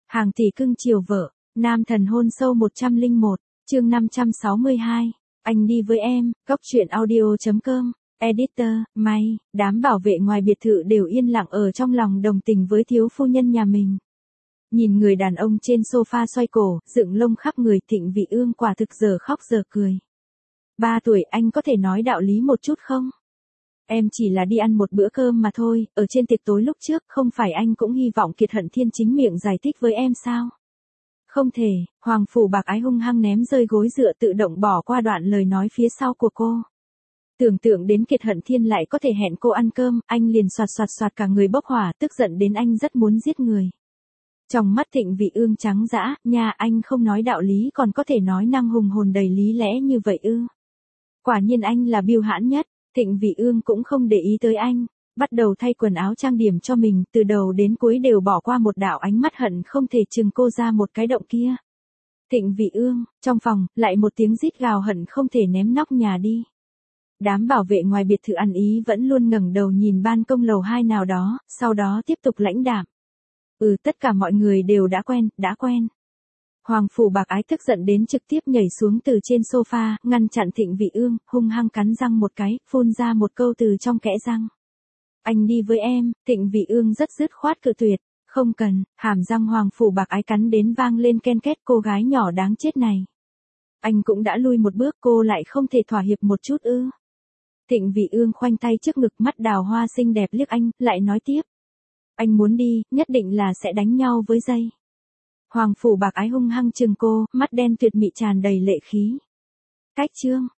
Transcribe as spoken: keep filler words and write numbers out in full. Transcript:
Hàng tỷ cưng chiều vợ, nam thần hôn sâu một trăm lẻ một, chương năm trăm sáu mươi hai. Anh đi với em, góc truyện audio.com, editor, may, đám bảo vệ ngoài biệt thự đều yên lặng ở trong lòng đồng tình với thiếu phu nhân nhà mình. Nhìn người đàn ông trên sofa xoay cổ, dựng lông khắp người, Thịnh Vị Ương quả thực giờ khóc giờ cười. Ba tuổi, anh có thể nói đạo lý một chút không? Em chỉ là đi ăn một bữa cơm mà thôi, ở trên tiệc tối lúc trước, không phải anh cũng hy vọng Kiệt Hận Thiên chính miệng giải thích với em sao? Không thể, Hoàng Phủ Bạc Ái hung hăng ném rơi gối dựa, tự động bỏ qua đoạn lời nói phía sau của cô. Tưởng tượng đến Kiệt Hận Thiên lại có thể hẹn cô ăn cơm, anh liền soạt soạt soạt cả người bốc hỏa, tức giận đến anh rất muốn giết người. Trong mắt Thịnh Vị Ương trắng dã, nhà anh không nói đạo lý còn có thể nói năng hùng hồn đầy lý lẽ như vậy ư? Quả nhiên anh là biêu hãn nhất. Thịnh Vị Ương cũng không để ý tới anh, bắt đầu thay quần áo trang điểm cho mình, từ đầu đến cuối đều bỏ qua một đạo ánh mắt hận không thể chừng cô ra một cái động kia. Thịnh Vị Ương, trong phòng, lại một tiếng rít gào hận không thể ném nóc nhà đi. Đám bảo vệ ngoài biệt thự ăn ý vẫn luôn ngẩng đầu nhìn ban công lầu hai nào đó, sau đó tiếp tục lãnh đạm. Ừ, tất cả mọi người đều đã quen, đã quen. Hoàng Phủ Bạc Ái tức giận đến trực tiếp nhảy xuống từ trên sofa, ngăn chặn Thịnh Vị Ương, hung hăng cắn răng một cái, phun ra một câu từ trong kẽ răng. Anh đi với em. Thịnh Vị Ương rất dứt khoát cự tuyệt. Không cần. Hàm răng Hoàng Phủ Bạc Ái cắn đến vang lên ken két, cô gái nhỏ đáng chết này. Anh cũng đã lui một bước, cô lại không thể thỏa hiệp một chút ư? Thịnh Vị Ương khoanh tay trước ngực, mắt đào hoa xinh đẹp liếc anh, lại nói tiếp. Anh muốn đi, nhất định là sẽ đánh nhau với dây. Hoàng Phủ Bạc Ái hung hăng chừng cô, mắt đen tuyệt mị tràn đầy lệ khí. Cách chương.